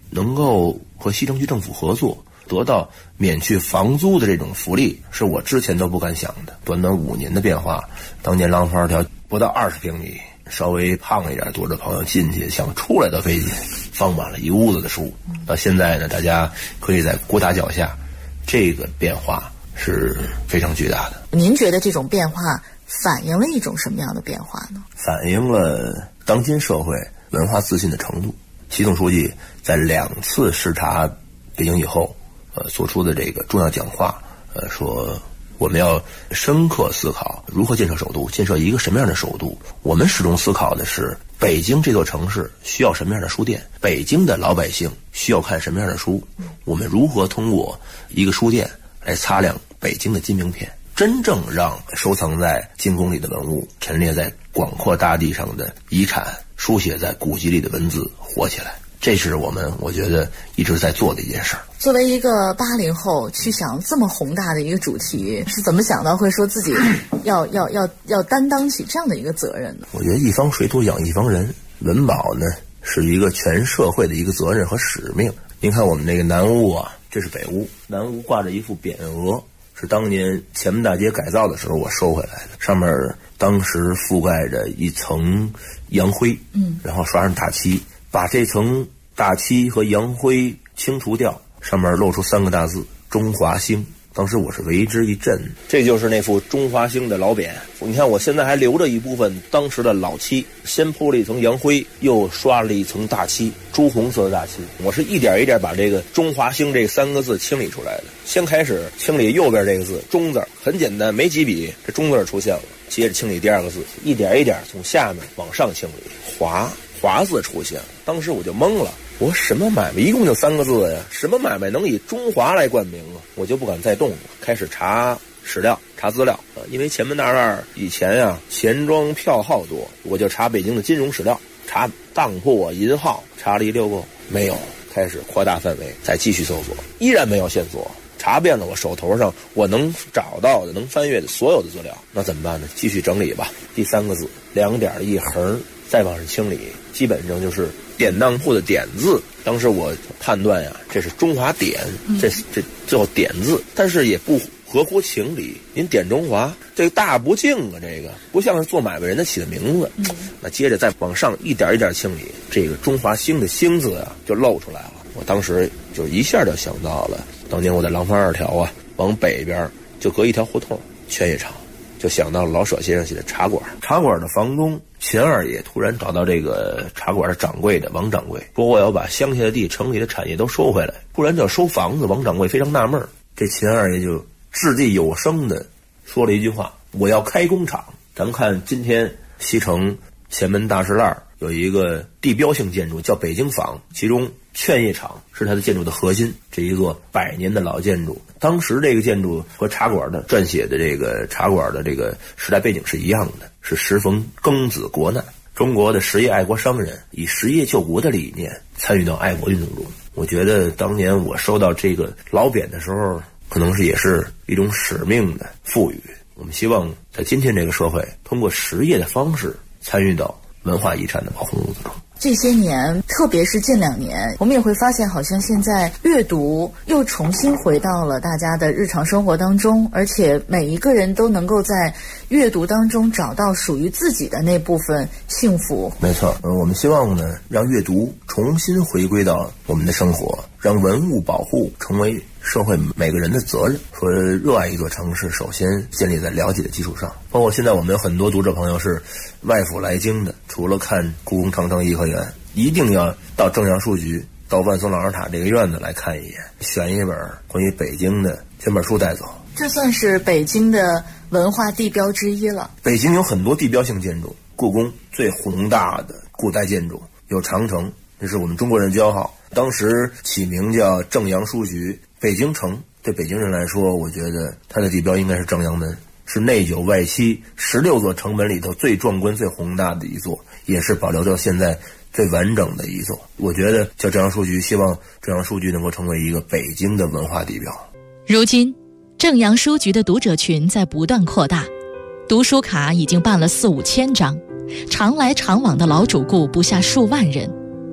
能够和西城区政府合作，得到免去房租的这种福利，是我之前都不敢想的。短短5年的变化，当年廊坊2条不到20平米，稍微胖一点读者朋友进去想出来都费劲，放满了一屋子的书。到现在呢，大家可以在国塔脚下，这个变化是非常巨大的。 您觉得这种变化反映了一种什么样的变化呢？ 反映了当今社会文化自信的程度。习总书记在2次视察北京以后，做出的这个重要讲话，说我们要深刻思考如何建设首都，建设一个什么样的首都。我们始终思考的是北京这座城市需要什么样的书店，北京的老百姓需要看什么样的书，我们如何通过一个书店来擦亮北京的金名片，真正让收藏在金宫里的文物，陈列在广阔大地上的遗产，书写在古籍里的文字活起来。这是我觉得一直在做的一件事儿。 作为一个80后，去想这么宏大的一个主题，是怎么想到会说自己要担当起这样的一个责任呢？ 我觉得一方水土养一方人，文保呢是一个全社会的一个责任和使命。您看我们那个南屋啊，这是北屋，南屋挂着一副匾额，是当年前门大街改造的时候我收回来的，上面当时覆盖着一层洋灰，然后刷上大漆，把这层大漆和洋灰清除掉，上面露出3个大字中华兴。当时我是为之一振。这就是那副中华兴的老匾，你看我现在还留着一部分当时的老漆，先铺了一层洋灰，又刷了一层大漆，朱红色的大漆。我是一点一点把这个中华兴这3个字清理出来的。先开始清理右边这个字中字，很简单，没几笔这中字出现了，接着清理第2个字，一点一点从下面往上清理，华字出现了。当时我就懵了，我什么买卖一共就3个字呀，什么买卖能以中华来冠名啊？我就不敢再动了，开始查史料查资料，因为前门大院以前呀钱庄票号多，我就查北京的金融史料，查当铺啊银号，查了一溜够没有，开始扩大范围，再继续搜索，依然没有线索。查遍了我手头上我能找到的能翻阅的所有的资料，那怎么办呢？继续整理吧。第3个字2点一横，再往上清理，基本上就是典当铺的典字。当时我判断呀，这是中华典，这叫典字，但是也不合乎情理。您典中华，这个大不敬啊，这个不像是做买卖人的起的名字。那接着再往上一点一点清理，这个中华兴的兴字啊就露出来了。我当时就一下就想到了，当年我在廊坊2条啊，往北边就隔一条胡同劝业场，就想到了老舍先生写的茶馆。茶馆的房东秦二爷突然找到这个茶馆的掌柜的王掌柜，说我要把乡下的地、城里的产业都收回来，突然就要收房子。王掌柜非常纳闷，这秦二爷就掷地有声的说了一句话：我要开工厂。咱们看今天西城前门大石栏有一个地标性建筑叫北京坊，其中劝业场是它的建筑的核心，这一座100年的老建筑。当时这个建筑和茶馆的撰写的这个茶馆的这个时代背景是一样的，是时逢庚子国难，中国的实业爱国商人以实业救国的理念参与到爱国运动中。我觉得当年我收到这个老匾的时候，可能是也是一种使命的赋予。我们希望在今天这个社会，通过实业的方式参与到文化遗产的保护工作中。 这些年，特别是近2年，我们也会发现，好像现在阅读又重新回到了大家的日常生活当中，而且每一个人都能够在阅读当中找到属于自己的那部分幸福。 没错，我们希望呢，让阅读重新回归到我们的生活，让文物保护成为社会每个人的责任。说热爱一座城市，首先建立在了解的基础上。包括现在我们有很多读者朋友是外府来京的，除了看故宫、长城、颐和园，一定要到正阳书局、到万松老人塔这个院子来看一眼，选一本关于北京的这本书带走。 这算是北京的文化地标之一了。 北京有很多地标性建筑，故宫最宏大的古代建筑，有长城，这是我们中国人骄傲。当时起名叫正阳书局。北京城对北京人来说，我觉得它的地标应该是正阳门，是内9外7 16座城门里头最壮观最宏大的一座，也是保留到现在最完整的一座。我觉得叫正阳书局，希望正阳书局能够成为一个北京的文化地标。 如今正阳书局的读者群在不断扩大，读书卡已经办了4、5千张，常来常往的老主顾不下数万人。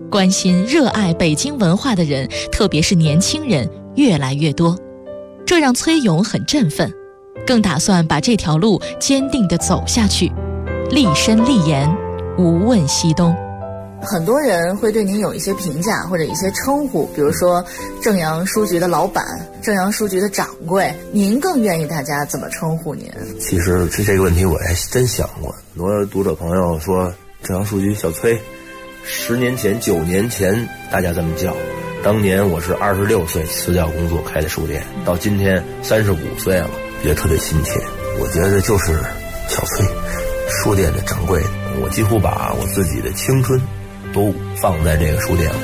关心、热爱北京文化的人，特别是年轻人越来越多，这让崔勇很振奋，更打算把这条路坚定地走下去，立身立言，无问西东。 很多人会对您有一些评价或者一些称呼，比如说正阳书局的老板、正阳书局的掌柜，您更愿意大家怎么称呼您？ 其实这个问题我还真想过，很多读者朋友说正阳书局小崔，10年前、9年前大家这么叫，当年我是26岁辞掉工作开的书店，到今天35岁了，觉得特别亲切。我觉得就是小崔书店的掌柜，我几乎把我自己的青春都放在这个书店了。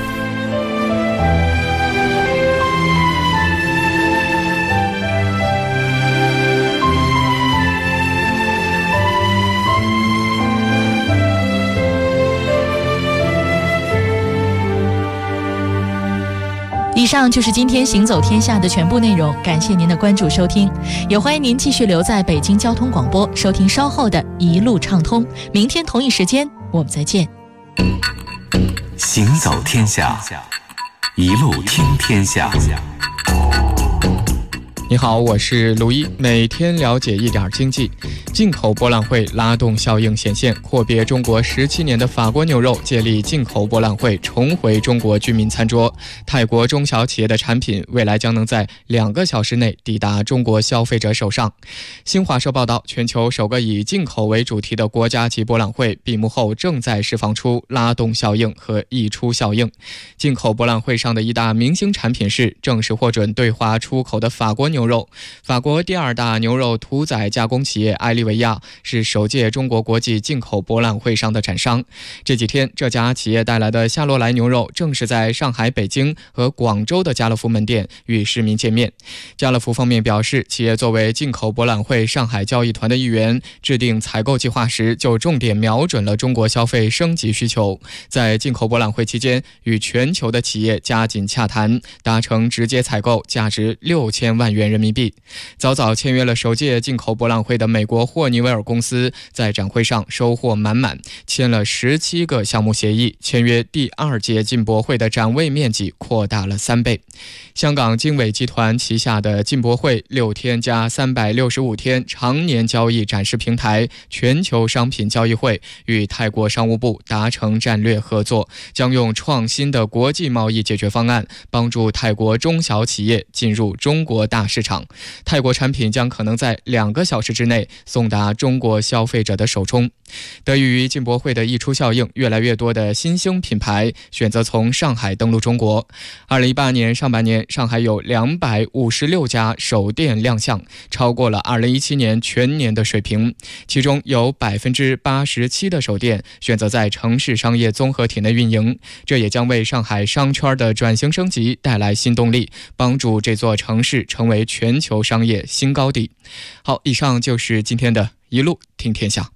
以上就是今天行走天下的全部内容，感谢您的关注收听，也欢迎您继续留在北京交通广播收听稍后的一路畅通。明天同一时间我们再见。 行走天下，一路听天下。 你好，我是卢一，每天了解一点经济。进口博览会拉动效应显现，阔别中国17年的法国牛肉借力进口博览会重回中国居民餐桌。泰国中小企业的产品未来将能在2个小时内抵达中国消费者手上。新华社报道，全球首个以进口为主题的国家级博览会闭幕后，正在释放出拉动效应和溢出效应。进口博览会上的一大明星产品是正式获准对华出口的法国牛肉。法国第2大牛肉屠宰加工企业埃利维亚是首届中国国际进口博览会上的展商。这几天，这家企业带来的夏洛莱牛肉正是在上海、北京和广州的家乐福门店与市民见面。家乐福方面表示，企业作为进口博览会上海交易团的一员，制定采购计划时就重点瞄准了中国消费升级需求，在进口博览会期间与全球的企业加紧洽谈，达成直接采购价值6000万元人民币。早早签约了首届进口博览会的美国霍尼韦尔公司在展会上收获满满，签了17个项目协议，签约第2届进博会的展位面积扩大了3倍。香港经纬集团旗下的进博会6天加365天常年交易展示平台全球商品交易会与泰国商务部达成战略合作，将用创新的国际贸易解决方案帮助泰国中小企业进入中国大市场。泰国产品将可能在2个小时之内送达中国消费者的手中。得益于进博会的溢出效应，越来越多的新兴品牌选择从上海登陆中国。2018年上半年，上海有256家首店亮相，超过了2017年全年的水平。其中有87%的首店选择在城市商业综合体内运营，这也将为上海商圈的转型升级带来新动力，帮助这座城市成为全球商业新高地。好，以上就是今天的一路听天下。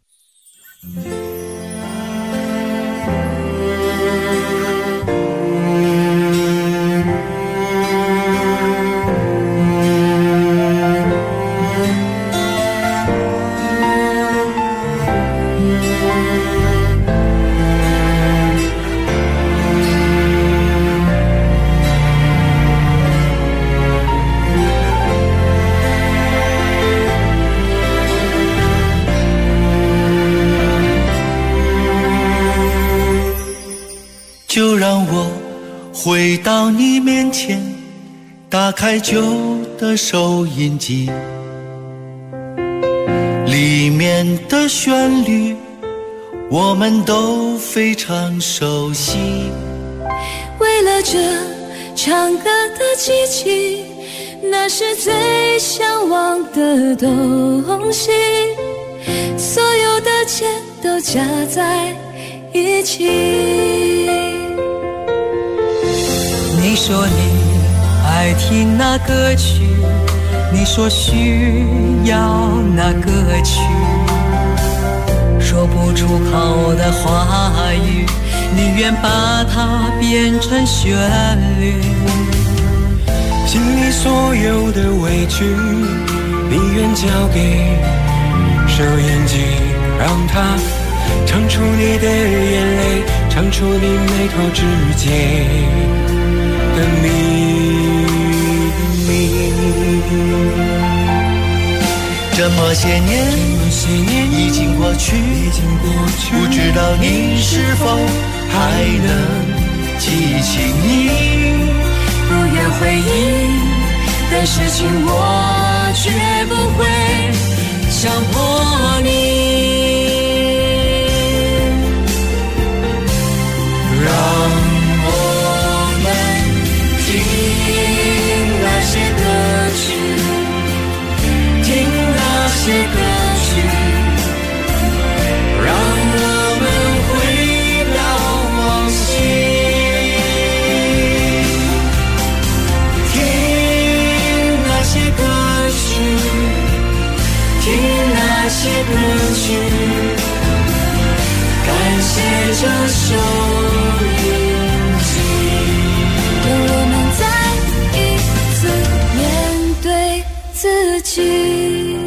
就让我回到你面前，打开旧的收音机，里面的旋律我们都非常熟悉。 为了这唱歌的机器，那是最向往的东西，所有的钱都加在一起。 你说你爱听那歌曲，你说需要那歌曲，说不出口的话语，宁愿把它变成旋律。 心里所有的委屈，宁愿交给收音机，让它唱出你的眼泪。 唱出你眉头之间的秘密。 这么些年已经过去，不知道你是否还能记起你。 不愿回忆的事情，我绝不会强迫你。 让我们听那些歌曲，听那些歌曲，让我们回到往昔，听那些歌曲，听那些歌曲，感谢这首音机， 让我们再一次面对自己。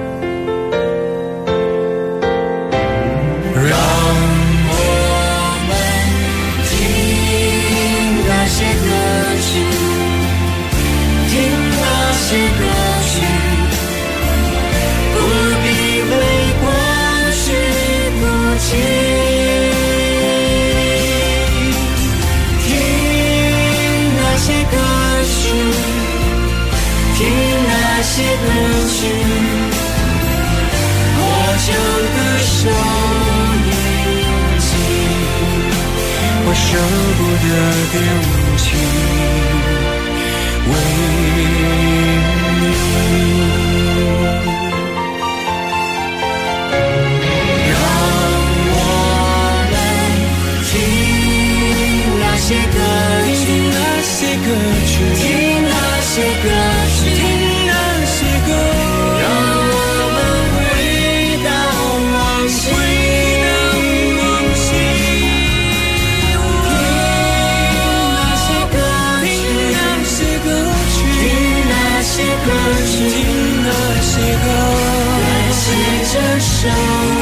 让我们听那些歌曲，听那些歌曲，不必为过去哭泣。听那些歌曲，我就的手印记，我舍不得丢弃，为你。让我们听那些歌曲，听那些歌曲，听那些歌曲，听那些歌，让我们回到往昔，回到往昔。听那些歌曲，听那些歌曲，听那些歌，感谢这首。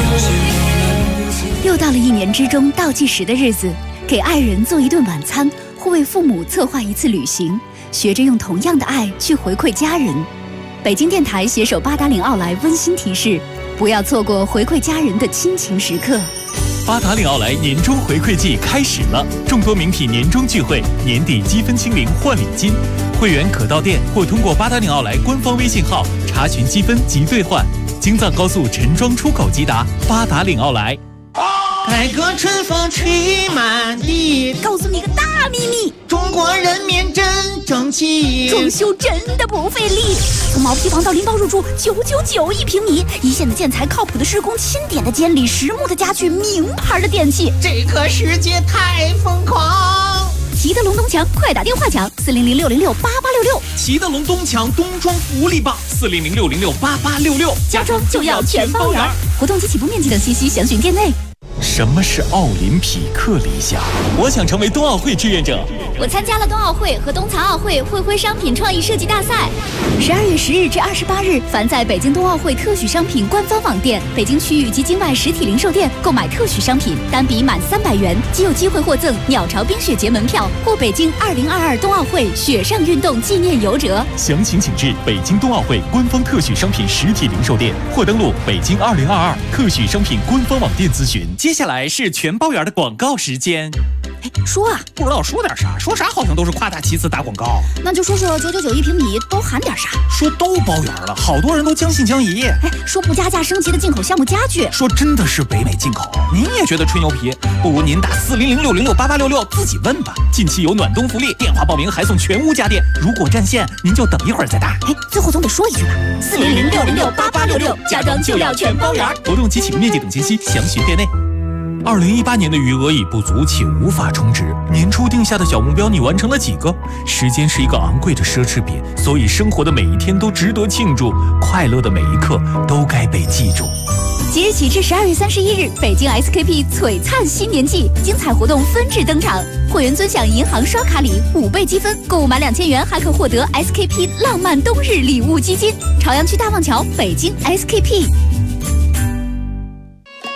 又到了1年之中倒计时的日子，给爱人做一顿晚餐，或为父母策划一次旅行，学着用同样的爱去回馈家人。北京电台携手八达岭奥莱温馨提示：不要错过回馈家人的亲情时刻。 八达岭奥莱年终回馈季开始了，众多名品年终聚会，年底积分清零换礼金，会员可到店或通过八达岭奥莱官方微信号查询积分及兑换。京藏高速陈庄出口即达，八达岭奥莱。 改革春风吹满地， 告诉你个大秘密， 中国人民真争气， 装修真的不费力。从毛坯房到拎包入住，999一平米，一线的建材，靠谱的施工，钦点的监理，实木的家具，名牌的电器， 这个世界太疯狂。 齐德龙东墙，快打电话抢400-606-8866。 齐德龙东墙冬装福利棒400-606-8866， 家装就要全包圆。活动及起步面积等信息详询店内。 什么是奥林匹克理想？我想成为冬奥会志愿者。 我参加了冬奥会和冬残奥会会徽商品创意设计大赛。12月10日至28日，凡在北京冬奥会特许商品官方网店、北京区域及境外实体零售店购买特许商品，单笔满300元，即有机会获赠鸟巢冰雪节门票或北京2022冬奥会雪上运动纪念游折。 详情请至北京冬奥会官方特许商品实体零售店，或登录北京2022特许商品官方网店咨询。接下来是全包圆的广告时间。 说啊， 不知道说点啥，说啥好像都是夸大其词打广告。 那就说说999一平米都含点啥？ 说都包圆了，好多人都将信将疑。 说不加价升级的进口项目家具， 说真的是北美进口。您也觉得吹牛皮？不如您打400-606-8866自己问吧。近期有暖冬福利，电话报名还送全屋家电。如果占线，您就等一会儿再打。 最后总得说一句吧，400-606-8866，家装就要全包圆。 活动及起步面积等信息详询店内。2018年的余额已不足，且无法充值。年初定下的小目标，你完成了几个？时间是一个昂贵的奢侈品，所以生活的每一天都值得庆祝，快乐的每一刻都该被记住。 即日起至12月31日，北京 SKP 璀璨新年季精彩活动纷至登场，会员尊享银行刷卡礼5倍积分，购物满2000元还可获得 SKP 浪漫冬日礼物基金。朝阳区大望桥，北京 SKP。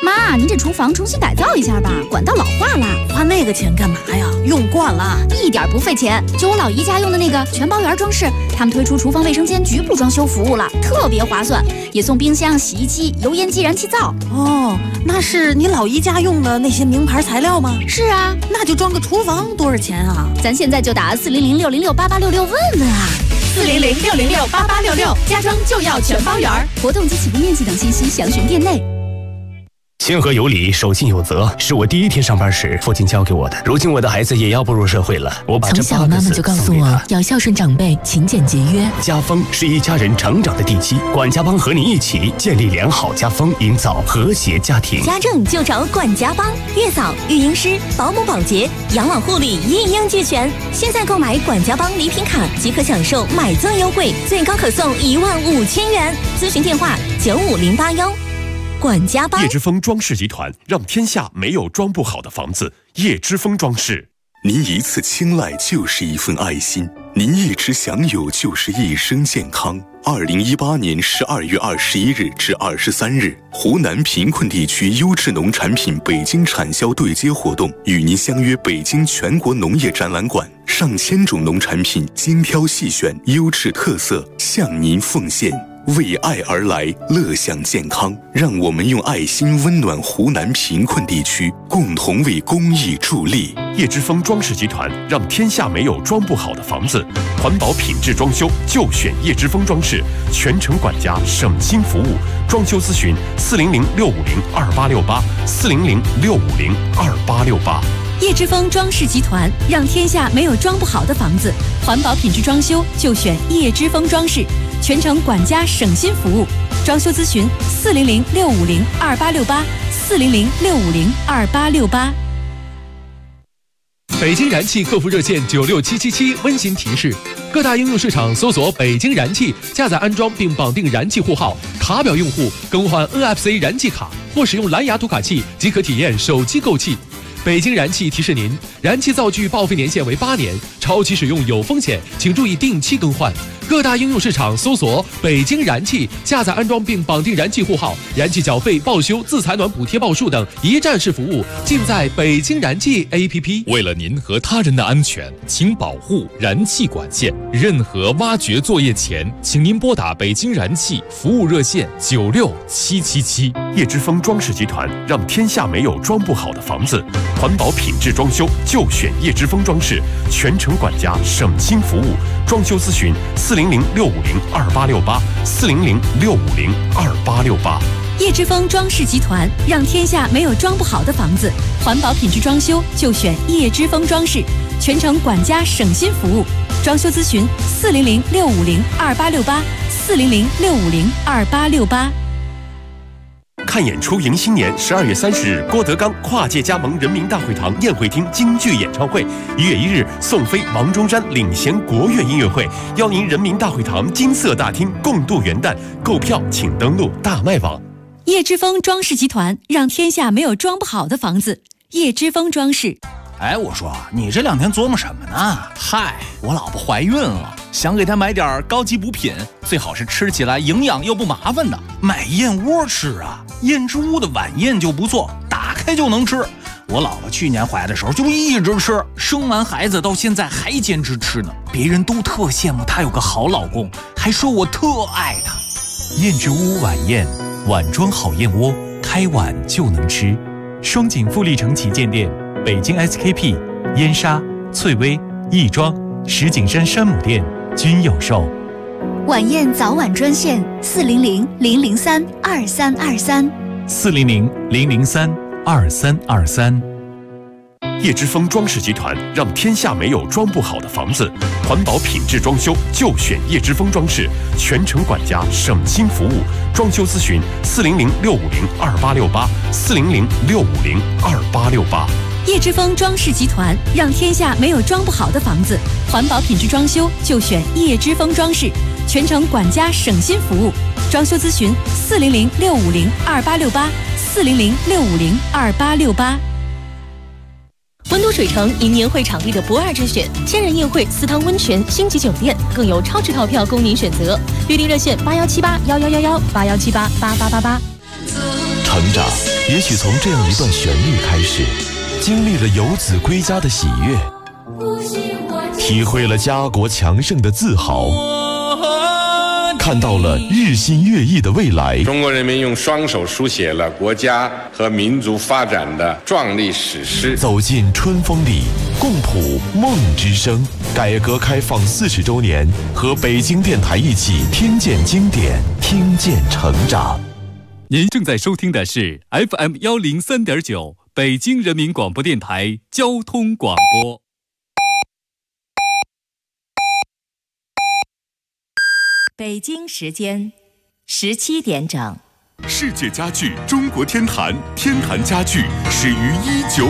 妈，您这厨房重新改造一下吧，管道老化了。 花那个钱干嘛呀？用惯了， 一点不费钱。就我老姨家用的那个全包圆装饰，他们推出厨房卫生间局部装修服务了，特别划算，也送冰箱、洗衣机、油烟机、燃气灶。 哦，那是你老姨家用的那些名牌材料吗？ 是啊， 那就装个厨房多少钱啊？ 咱现在就打400-606-8866问问啊。 400-606-8866，家装就要全包圆。 活动及起步面积等信息详询店内。 谦和有礼，守信有责，是我第一天上班时父亲教给我的。如今我的孩子也要步入社会了，我把这从小妈妈就告诉我要孝顺长辈，勤俭节约。 家风是一家人成长的地基，管家帮和你一起建立良好家风，营造和谐家庭。 家政就找管家帮，月嫂、育婴师、保姆、保洁、养老护理一应俱全。现在购买管家帮礼品卡即可享受买赠优惠，最高可送15000元。咨询电话95081。管家帮。 叶之峰装饰集团让天下没有装不好的房子。叶之峰装饰。 您一次青睐就是一份爱心，您一直享有就是一生健康。2018年12月21日至23日，湖南贫困地区优质农产品北京产销对接活动与您相约北京全国农业展览馆，上千种农产品精挑细选，优质特色向您奉献。为爱而来，乐享健康。让我们用爱心温暖湖南贫困地区，共同为公益助力。 叶之峰装饰集团让天下没有装不好的房子。环保品质装修就选叶之峰装饰，全程管家，省心服务。装修咨询400-650-2868，400-650-2868。 叶之峰装饰集团让天下没有装不好的房子。环保品质装修就选叶之峰装饰，全程管家，省心服务。装修咨询400-650-2868，400-650-2868。 北京燃气客服热线96777温馨提示：各大应用市场搜索北京燃气，下载安装并绑定燃气户号，卡表用户更换 NFC 燃气卡或使用蓝牙读卡器即可体验手机购气。北京燃气提示您，燃气灶具报废年限为8年，超期使用有风险，请注意定期更换。各大应用市场搜索北京燃气，下载安装并绑定燃气户号，燃气缴费、报修、自采暖补贴报数等一站式服务尽在北京燃气 APP。 为了您和他人的安全，请保护燃气管线。任何挖掘作业前，请您拨打北京燃气服务热线96777。 叶之峰装饰集团让天下没有装不好的房子。环保品质装修就选叶之峰装饰，全程管家，省心服务。装修咨询400-650-2868，400-650-2868。 叶之峰装饰集团让天下没有装不好的房子。环保品质装修就选叶之峰装饰，全程管家，省心服务。装修咨询400-650-2868，400-650-2868。 看演出迎新年，12月30日，郭德纲跨界加盟人民大会堂宴会厅京剧演唱会。1月1日，宋飞、王中山领衔国乐音乐会，邀您人民大会堂金色大厅共度元旦。购票请登录大麦网。 叶之峰装饰集团让天下没有装不好的房子。叶之峰装饰。 哎，我说你这2天琢磨什么呢？ 嗨，我老婆怀孕了，想给她买点高级补品，最好是吃起来营养又不麻烦的。 买燕窝吃啊，燕之屋的晚宴就不错，打开就能吃。我老婆去年怀的时候就一直吃，生完孩子到现在还坚持吃呢。别人都特羡慕她有个好老公，还说我特爱她。 燕之屋晚宴，碗装好燕窝，开碗就能吃。双井富力城旗舰店、北京 SKP、燕莎、翠微、亦庄、石景山山姆店均有售。 晚宴早晚专线 400-003-2323，400-003-2323。 叶之峰装饰集团让天下没有装不好的房子。环保品质装修就选叶之峰装饰，全程管家，省心服务。装修咨询400-650-2868，400-650-2868。 叶之峰装饰集团让天下没有装不好的房子。环保品质装修就选叶之峰装饰，全程管家，省心服务。装修咨询400-650-2868，400-650-2868。温都水城迎年会场地的不二之选，千人宴会、4汤温泉、星级酒店，更有超值套票供您选择。预订热线81781111，81788888。 成长也许从这样一段旋律开始，经历了游子归家的喜悦，体会了家国强盛的自豪，看到了日新月异的未来。 中国人民用双手书写了国家和民族发展的壮丽史诗。 走进春风里，共谱梦之声。改革开放40周年，和北京电台一起听见经典，听见成长。 您正在收听的是 FM 103.9北京人民广播电台交通广播。 北京时间17点整。 世界家具中国天坛，天坛家具始于19